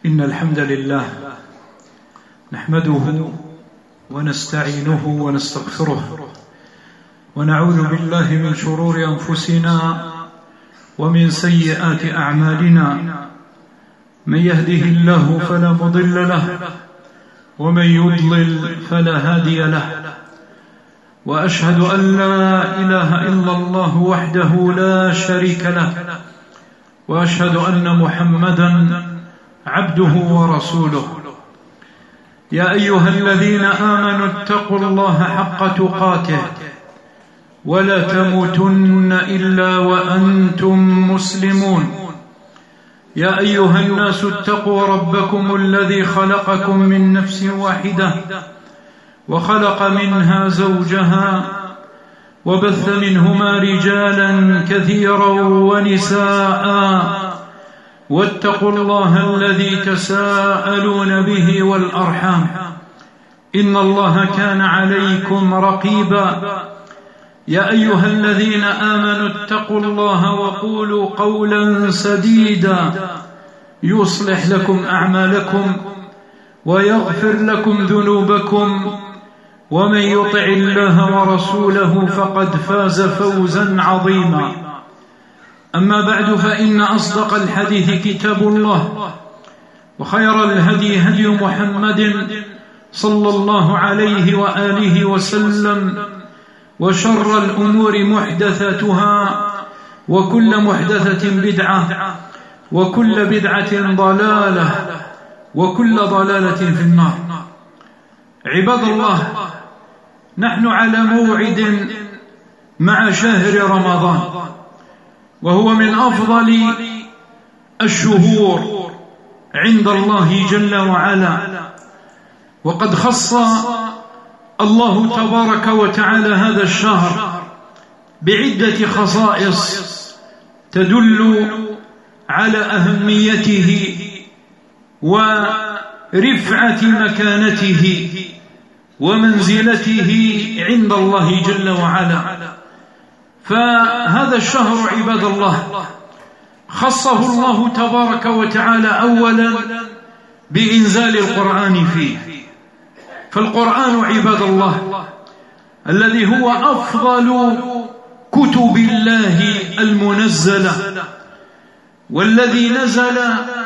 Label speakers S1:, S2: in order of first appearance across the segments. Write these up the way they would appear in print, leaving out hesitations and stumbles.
S1: إن الحمد لله نحمده ونستعينه ونستغفره ونعوذ بالله من شرور أنفسنا ومن سيئات أعمالنا. من يهده الله فلا مضل له ومن يضلل فلا هادي له، وأشهد أن لا إله إلا الله وحده لا شريك له، وأشهد أن محمدا عبده ورسوله. يا أيها الذين آمنوا اتقوا الله حق تقاته ولا تموتن إلا وأنتم مسلمون. يا أيها الناس اتقوا ربكم الذي خلقكم من نفس واحدة وخلق منها زوجها وبث منهما رجالا كثيرا ونساء، واتقوا الله الذي تساءلون به والأرحام إن الله كان عليكم رقيبا. يا أيها الذين آمنوا اتقوا الله وقولوا قولا سديدا يصلح لكم أعمالكم ويغفر لكم ذنوبكم، ومن يطع الله ورسوله فقد فاز فوزا عظيما. أما بعد، فإن أصدق الحديث كتاب الله، وخير الهدي هدي محمد صلى الله عليه وآله وسلم، وشر الأمور محدثاتها، وكل محدثة بدعة، وكل بدعة ضلالة، وكل ضلالة في النار. عباد الله، نحن على موعد مع شهر رمضان، وهو من أفضل الشهور عند الله جل وعلا، وقد خص الله تبارك وتعالى هذا الشهر بعدة خصائص تدل على أهميته ورفعة مكانته ومنزلته عند الله جل وعلا. فهذا الشهر عباد الله خصه الله تبارك وتعالى أولا بإنزال القرآن فيه. فالقرآن عباد الله الذي هو أفضل كتب الله المنزلة، والذي نزل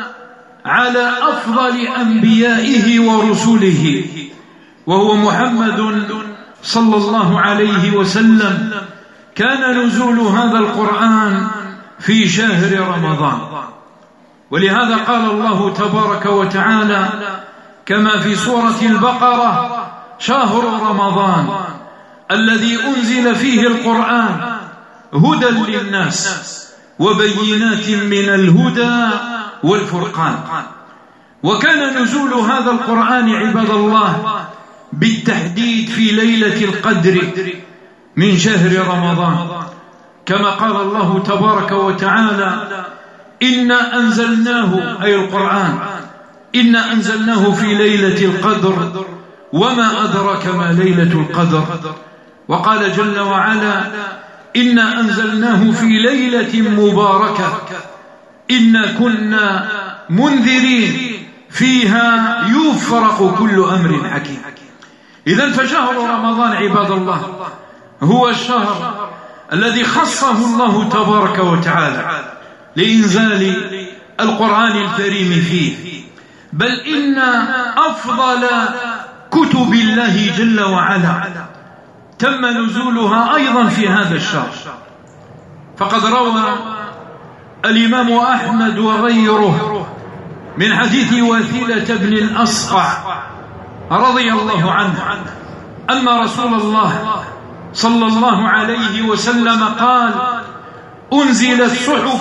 S1: على أفضل أنبيائه ورسله، وهو محمد صلى الله عليه وسلم، كان نزول هذا القرآن في شهر رمضان. ولهذا قال الله تبارك وتعالى كما في سورة البقرة: شهر رمضان الذي أنزل فيه القرآن هدى للناس وبينات من الهدى والفرقان. وكان نزول هذا القرآن عباد الله بالتحديد في ليلة القدر من شهر رمضان، كما قال الله تبارك وتعالى: إنا أنزلناه، أي القرآن، إنا أنزلناه في ليلة القدر وما أدرك ما ليلة القدر. وقال جل وعلا: إنا أنزلناه في ليلة مباركة إنا كنا منذرين فيها يفرق كل أمر حكيم. إذن فشهر رمضان عباد الله هو الشهر الذي خصه الله تبارك وتعالى لإنزال القرآن الكريم فيه، بل إن أفضل كتب الله جل وعلا تم نزولها أيضا في هذا الشهر. فقد روى الإمام أحمد وغيره من حديث وثيلة بن الأصقع رضي الله عنه أن رسول الله صلى الله عليه وسلم قال: أنزلت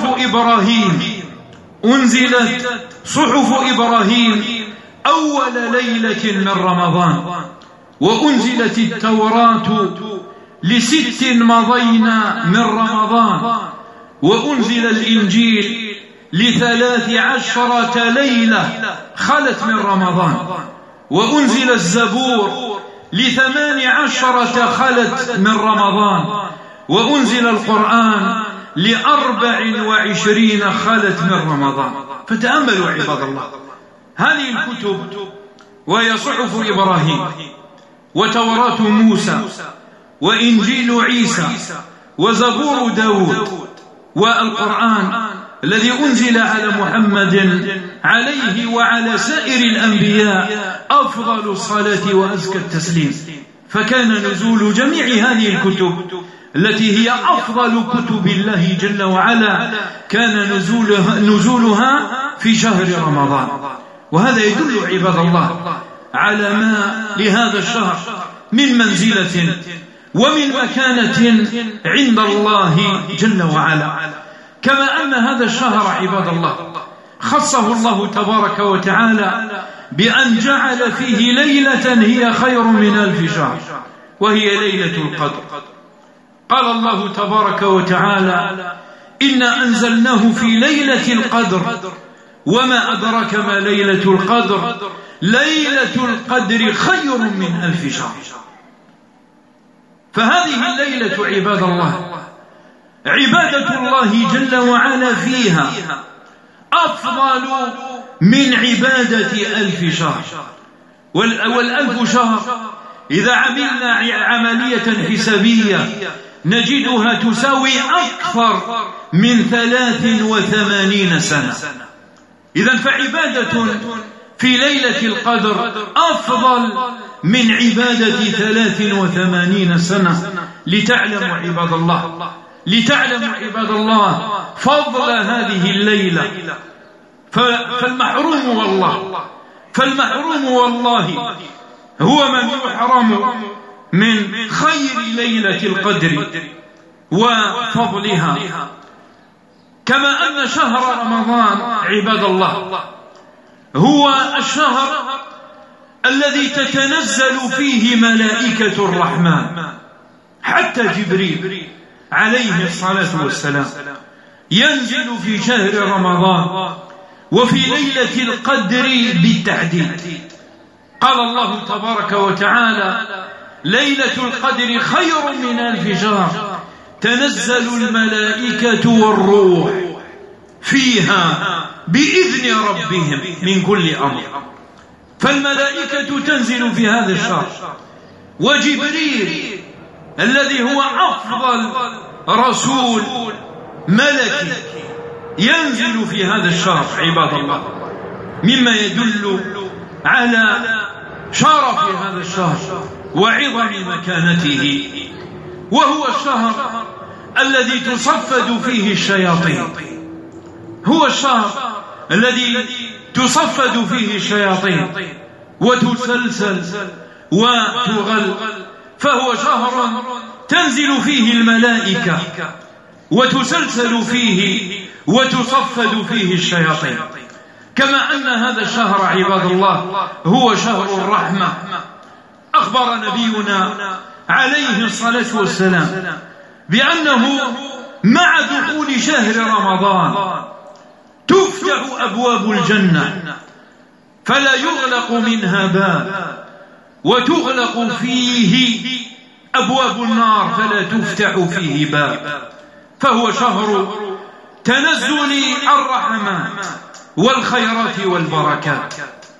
S1: صحف إبراهيم أول ليلة من رمضان، وأنزلت التوراة ل6 مضينا من رمضان، وأنزل الإنجيل ل13 ليلة خلت من رمضان، وأنزل الزبور ل18 خلت من رمضان، وأنزل القرآن ل24 خلت من رمضان. فتأملوا عباد الله هذه الكتب وهي صحف إبراهيم وتوراة موسى وإنجيل عيسى وزبور داود والقرآن الذي أنزل على محمد عليه وعلى سائر الأنبياء أفضل الصلاة وأزكى التسليم. فكان نزول جميع هذه الكتب التي هي أفضل كتب الله جل وعلا كان نزولها في شهر رمضان. وهذا يدل عباد الله على ما لهذا الشهر من منزلة ومن مكانة عند الله جل وعلا. كما أن هذا الشهر عباد الله خصه الله تبارك وتعالى بأن جعل فيه ليلة هي خير من 1000 شهر، وهي ليلة القدر. قال الله تبارك وتعالى: إنا أنزلناه في ليلة القدر وما أدرك ما ليلة القدر ليلة القدر خير من 1000 شهر. فهذه الليلة عباد الله عبادة الله جل وعلا فيها أفضل من عبادة 1000 شهر. وال1000 شهر إذا عملنا عملية حسابية نجدها تساوي أكثر من 83 سنة. إذن فعبادة في ليلة القدر أفضل من عبادة 83 سنة. لتعلموا عباد الله فضل هذه الليلة. فالمحروم والله هو من يحرم من خير ليلة القدر وفضلها. كما أن شهر رمضان عباد الله هو الشهر الذي تتنزل فيه ملائكة الرحمن، حتى جبريل عليه الصلاة والسلام ينزل في شهر رمضان وفي ليلة القدر بالتحديد. قال الله تبارك وتعالى: ليلة القدر خير من 1000 شهر تنزل الملائكة والروح فيها بإذن ربهم من كل أمر. فالملائكة تنزل في هذا الشهر، وجبريل الذي هو أفضل رسول ملكي ينزل في هذا الشهر عباد الله، مما يدل على شرف هذا الشهر وعظم مكانته. وهو الشهر الذي تصفد فيه الشياطين، هو الشهر الذي تصفد فيه الشياطين وتسلسل وتغل. فهو شهر تنزل فيه الملائكة وتسلسل فيه وتصفد فيه الشياطين. كما أن هذا الشهر عباد الله هو شهر الرحمة. أخبر نبينا عليه الصلاة والسلام بأنه مع دخول شهر رمضان تفتح أبواب الجنة فلا يغلق منها باب، وتغلق فيه أبواب النار فلا تفتح فيه باب. فهو شهر تنزل الرحمات والخيرات والبركات.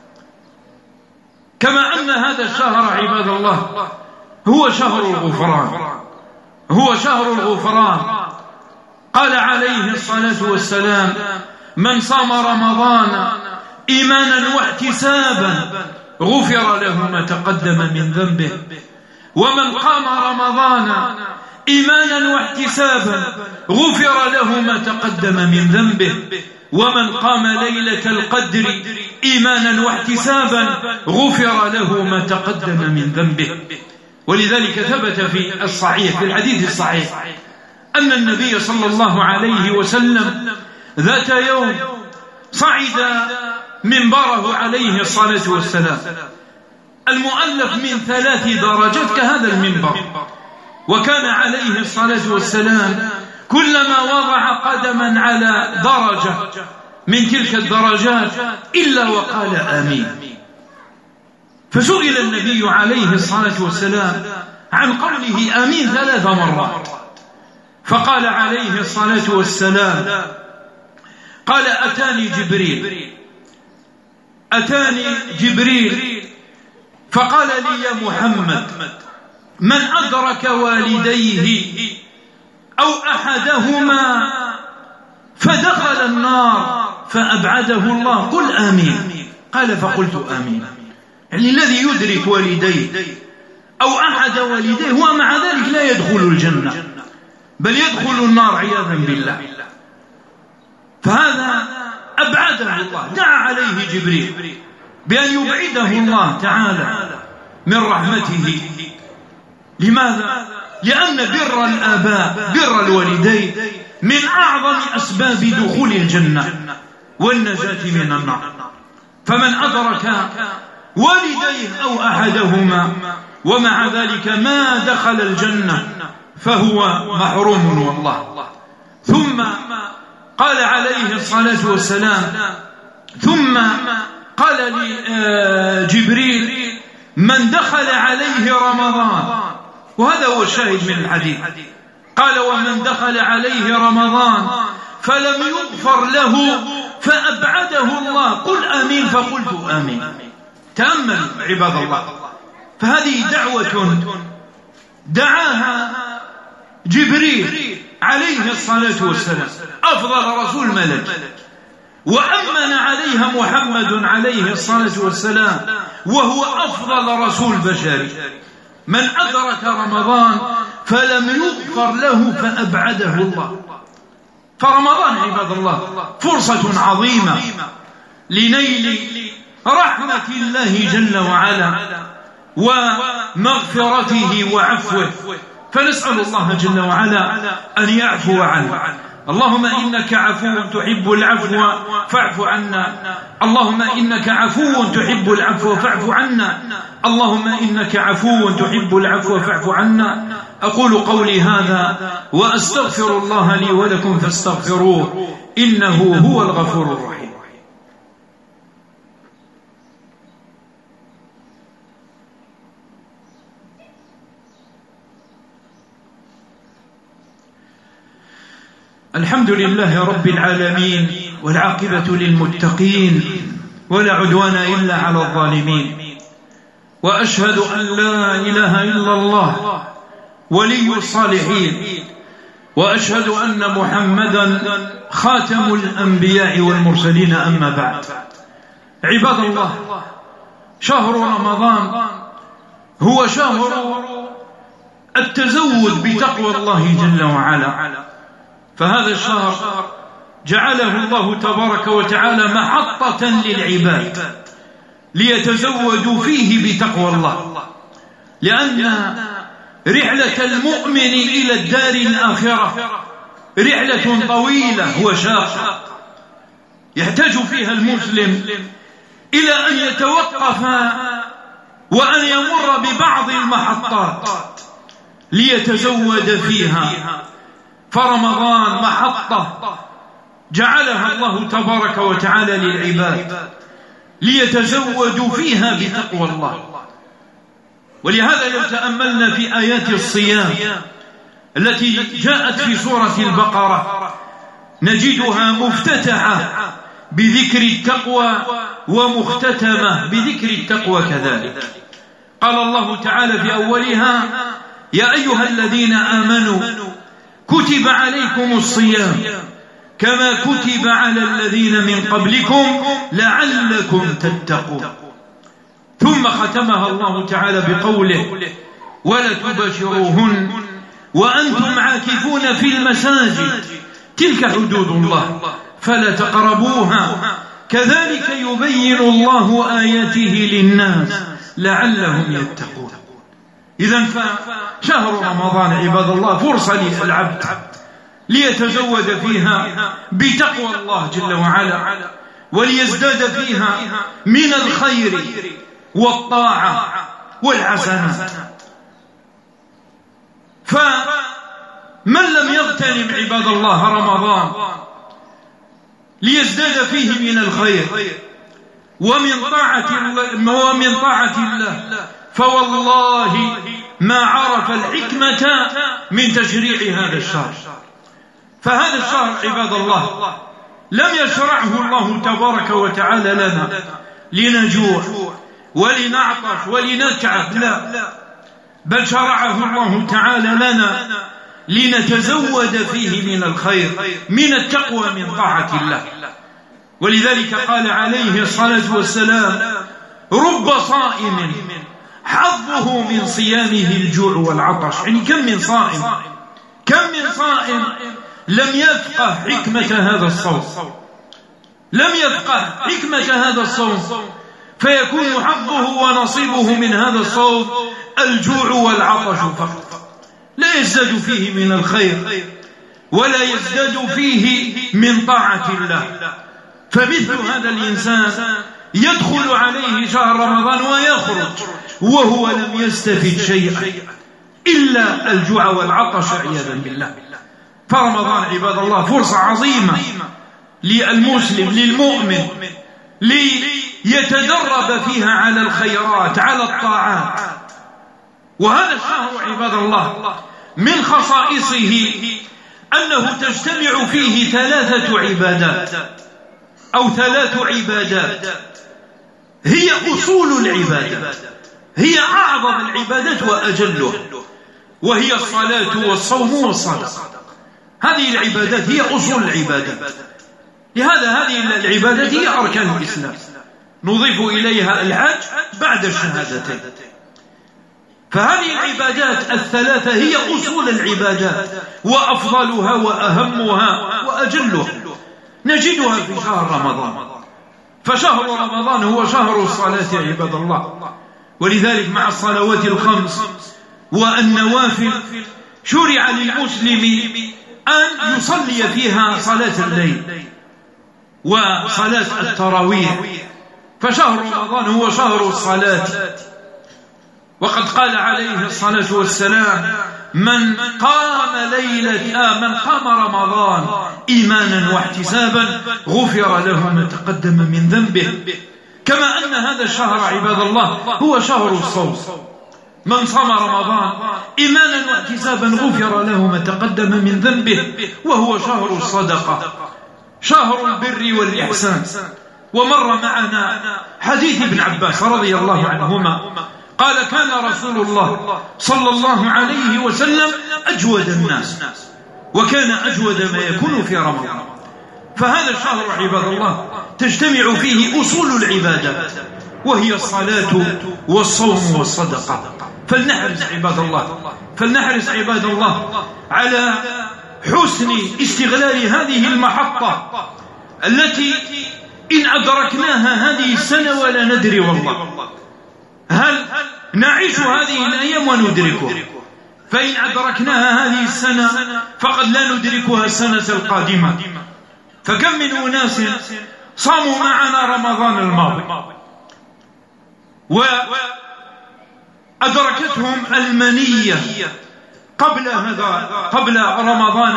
S1: كما أن هذا الشهر عباد الله هو شهر الغفران، هو شهر الغفران. قال عليه الصلاة والسلام: من صام رمضان إيمانا واحتسابا غفر له ما تقدم من ذنبه، ومن قام رمضان إيمانا واحتسابا غفر له ما تقدم من ذنبه، ومن قام ليلة القدر إيمانا واحتسابا غفر له ما تقدم من ذنبه. ولذلك ثبت في الصحيح، في الحديث الصحيح، أن النبي صلى الله عليه وسلم ذات يوم صعد منبره عليه الصلاة والسلام المؤلف من 3 درجات كهذا المنبر، وكان عليه الصلاة والسلام كلما وضع قدما على درجة من تلك الدرجات إلا وقال آمين. فسئل النبي عليه الصلاة والسلام عن قوله آمين 3 مرات، فقال عليه الصلاة والسلام: قال أتاني جبريل أتاني جبريل فقال لي يا محمد من أدرك والديه أو أحدهما فدخل النار فأبعده الله قل آمين. قال فقلت آمين. يعني الذي يدرك والديه أو أحد والديه ومع ذلك لا يدخل الجنة بل يدخل النار عياذا بالله، فهذا أبعده الله. دعا عليه جبريل بأن يبعده الله تعالى من رحمته. لماذا؟ لأن بر الآباء بر الوالدين من أعظم أسباب دخول الجنة والنجاة من النار. فمن أدرك والديه أو أحدهما ومع ذلك ما دخل الجنة فهو محروم والله. ثم قال عليه الصلاة والسلام ثم قال لي جبريل من دخل عليه رمضان، وهذا هو الشاهد من الحديث. قال ومن دخل عليه رمضان فلم يغفر له فأبعده الله قل آمين فقلت آمين. تأمل عباد الله، فهذه دعوة دعاها جبريل عليه الصلاة والسلام أفضل رسول ملك، وأمن عليها محمد عليه الصلاة والسلام وهو أفضل رسول بشري. من أدرك رمضان فلم يغفر له فأبعده الله. فرمضان عباد الله فرصة عظيمة لنيل رحمة الله جل وعلا ومغفرته وعفوه، فنسأل الله جل وعلا أن يعفو عنه. اللهم إنك عفو تحب العفو فاعف عنا. اللهم إنك عفو تحب العفو فاعف عنا. اللهم إنك عفو تحب العفو فاعف عنا. أقول قولي هذا وأستغفر الله لي ولكم فاستغفروه إنه هو الغفور الرحيم. الحمد لله رب العالمين والعاقبة للمتقين ولا عدوان إلا على الظالمين، وأشهد أن لا إله إلا الله ولي الصالحين، وأشهد أن محمدا خاتم الأنبياء والمرسلين. أما بعد، عباد الله، شهر رمضان هو شهر التزود بتقوى الله جل وعلا، فهذا الشهر جعله الله تبارك وتعالى محطة للعباد ليتزودوا فيه بتقوى الله، لأن رحلة المؤمن إلى الدار الآخرة رحلة طويلة وشاقة يحتاج فيها المسلم إلى أن يتوقف وأن يمر ببعض المحطات ليتزود فيها. فرمضان محطة جعلها الله تبارك وتعالى للعباد ليتزودوا فيها بتقوى الله. ولهذا لو تأملنا في آيات الصيام التي جاءت في سورة البقرة نجدها مفتتحة بذكر التقوى ومختتمة بذكر التقوى كذلك. قال الله تعالى في أولها يا أيها الذين آمنوا كتب عليكم الصيام كما كتب على الذين من قبلكم لعلكم تتقون. ثم ختمها الله تعالى بقوله ولا تباشروهن وأنتم عاكفون في المساجد تلك حدود الله فلا تقربوها كذلك يبين الله آياته للناس لعلهم يتقون. إذن فشهر رمضان عباد الله فرصة للعبد ليتزود فيها بتقوى الله جل وعلا وليزداد فيها من الخير والطاعة والحسنات. فمن لم يغتنم عباد الله رمضان ليزداد فيه من الخير ومن طاعة الله فوالله ما عرف الحكمة من تشريع هذا الشهر. فهذا الشهر عباد الله لم يشرعه الله تبارك وتعالى لنا لنجوع ولنعطش ولنتعب، لا، بل شرعه الله تعالى لنا لنتزود فيه من الخير، من التقوى، من طاعة الله. ولذلك قال عليه الصلاة والسلام: رب صائم حظه من صيامه الجوع والعطش. يعني كم من صائم لم يفقه حكمة هذا الصوم، لم يفقه حكمة هذا الصوم، فيكون حظه ونصيبه من هذا الصوم الجوع والعطش فقط، لا يزداد فيه من الخير ولا يزداد فيه من طاعة الله. فمثل هذا الإنسان يدخل عليه شهر رمضان ويخرج وهو لم يستفد شيئا إلا الجوع والعطش عياذا بالله. فرمضان عباد الله فرصة عظيمة للمسلم للمؤمن ليتدرب فيها على الخيرات، على الطاعات. وهذا الشهر عباد الله من خصائصه أنه تجتمع فيه 3 عبادات أو 3 عبادات هي أصول العبادة، هي أعظم العبادات وأجلها، وهي الصلاة والصوم والصدقة. هذه العبادات هي أصول العبادات، لهذا هذه العبادات هي أركان الإسلام، نضيف إليها الحج بعد الشهادتين. فهذه العبادات ال3 هي أصول العبادات وأفضلها وأهمها وأجلها، نجدها في شهر رمضان. فشهر رمضان هو شهر الصلاة عباد الله، ولذلك مع الصلوات الخمس والنوافل شرع للمسلم أن يصلي فيها صلاة الليل وصلاة التراويح. فشهر رمضان هو شهر الصلاة، وقد قال عليه الصلاة والسلام: من قام رمضان إيمانا واحتسابا غفر له ما تقدم من ذنبه. كما أن هذا الشهر عباد الله هو شهر الصوم، من صام رمضان إيمانا واحتسابا غفر له ما تقدم من ذنبه. وهو شهر الصدقة، شهر البر والإحسان. ومر معنا حديث ابن عباس رضي الله عنهما قال: كان رسول الله صلى الله عليه وسلم أجود الناس، وكان أجود ما يكون في رمضان. فهذا الشهر عباد الله تجتمع فيه أصول العبادات، وهي الصلاة والصوم والصدقة. فلنحرص عباد الله على حسن استغلال هذه المحطة التي إن أدركناها هذه السنة ولا ندري والله، هل نعيش هذه الأيام وندركها؟ فإن أدركناها هذه السنة فقد لا ندركها السنة القادمة. فكم من أناس صاموا معنا رمضان الماضي وأدركتهم المنية قبل رمضان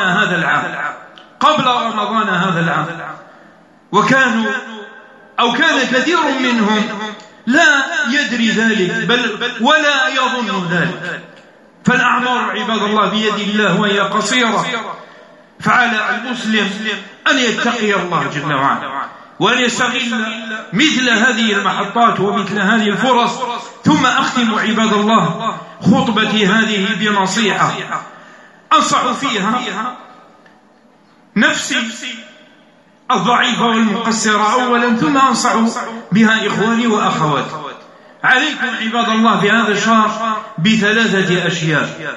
S1: هذا العام، وكانوا أو كان كثير منهم لا يدري ذلك ولا يظن ذلك. فالأعمار عباد الله بيد الله وهي قصيرة، فعلى المسلم أن يتقي الله جل وعلا وأن يستغل مثل هذه المحطات ومثل هذه الفرص. ثم أختم عباد الله خطبتي هذه بنصيحة أنصح فيها نفسي الضعيفة والمقصرة أولا، ثم أنصح بها إخواني وأخواتي. عليكم عباد الله في هذا الشهر ب3 أشياء،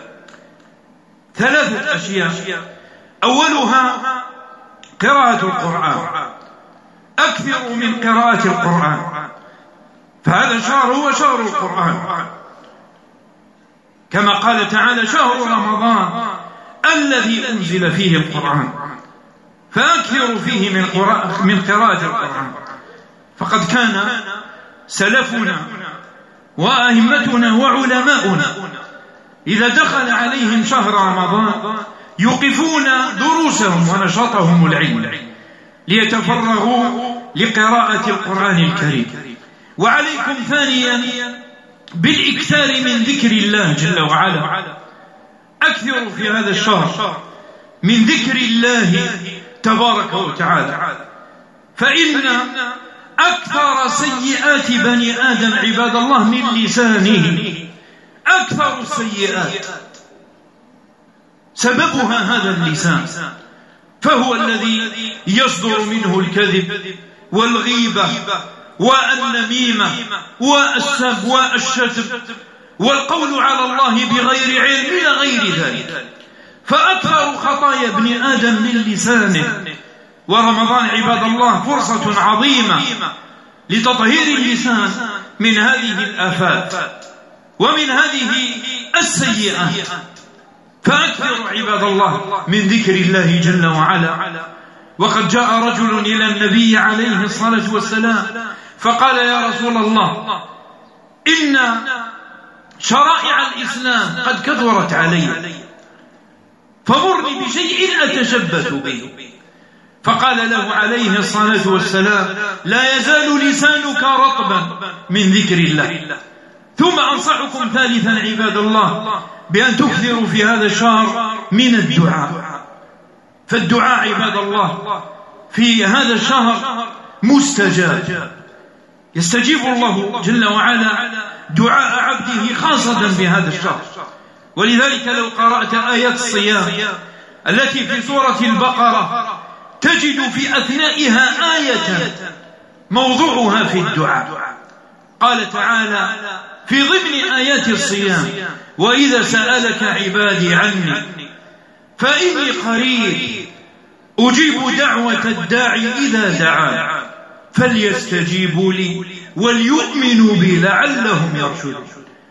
S1: 3 أشياء. أولها قراءة القرآن، أكثر من قراءة القرآن. فهذا الشهر هو شهر القرآن، كما قال تعالى: شهر رمضان الذي أنزل فيه القرآن فأكثروا فيه من قراءة القرآن. فقد كان سلفنا وأئمتنا وعلماؤنا إذا دخل عليهم شهر رمضان يوقفون دروسهم ونشاطهم العلمي ليتفرغوا لقراءة القرآن الكريم. وعليكم ثانيا بالإكثار من ذكر الله جل وعلا، أكثروا في هذا الشهر من ذكر الله تبارك وتعالى، فإن أكثر سيئات بني آدم عباد الله من لسانه، أكثر السيئات سببها هذا اللسان، فهو الذي يصدر منه الكذب والغيبة والنميمة والسب والشتم والقول على الله بغير علم إلى غير ذلك. فأكثر خطايا ابن آدم من لسانه. ورمضان عباد الله فرصة عظيمة لتطهير اللسان من هذه الآفات ومن هذه السيئات. فأكثروا عباد الله من ذكر الله جل وعلا. وقد جاء رجل إلى النبي عليه الصلاة والسلام فقال: يا رسول الله، إن شرائع الإسلام قد كثرت علي، فمرني بشيء أتشبث به. فقال له عليه الصلاة والسلام: لا يزال لسانك رطبا من ذكر الله. ثم أنصحكم ثالثا عباد الله بأن تكثروا في هذا الشهر من الدعاء. فالدعاء عباد الله في هذا الشهر مستجاب، يستجيب الله جل وعلا دعاء عبده خاصة في هذا الشهر. ولذلك لو قرأت آيات الصيام التي في سورة البقرة تجد في أثنائها آية موضوعها في الدعاء. قال تعالى في ضمن آيات الصيام: وإذا سألك عبادي عني فإني قريب أجيب دعوة الداعي إذا دعان فليستجيبوا لي وليؤمنوا بي لعلهم يرشدون.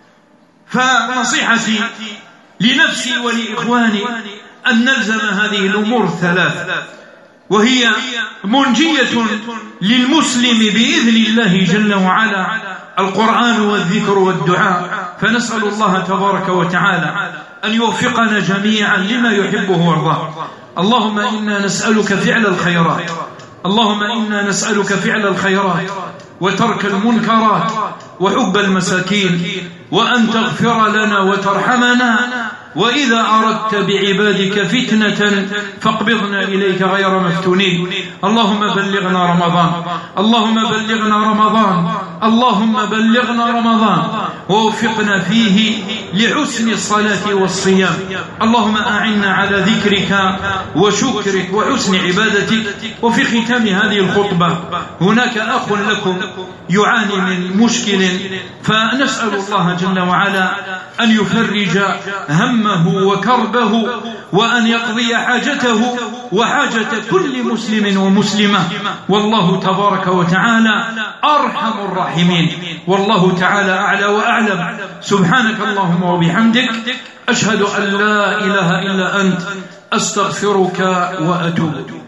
S1: فنصيحتي لنفسي ولإخواني أن نلزم هذه الأمور الثلاث، وهي منجية للمسلم بإذن الله جل وعلا: القرآن والذكر والدعاء. فنسأل الله تبارك وتعالى أن يوفقنا جميعا لما يحبه ويرضاه. اللهم إنا نسألك فعل الخيرات، اللهم إنا نسألك فعل الخيرات وترك المنكرات وحب المساكين، وأن تغفر لنا وترحمنا، وإذا أردت بعبادك فتنة فاقبضنا إليك غير مفتونين. اللهم بلغنا رمضان، اللهم بلغنا رمضان، اللهم بلغنا رمضان ووفقنا فيه لحسن الصلاة والصيام. اللهم أعنا على ذكرك وشكرك وحسن عبادتك. وفي ختام هذه الخطبة هناك أخ لكم يعاني من مشكل، فنسأل الله جل وعلا أن يفرج همه وكربه، وأن يقضي حاجته وحاجة كل مسلم ومسلمة. والله تبارك وتعالى أرحم الراحمين، والله تعالى أعلى وأعلم. سبحانك اللهم وبحمدك، أشهد أن لا إله إلا أنت، أستغفرك وأتوب.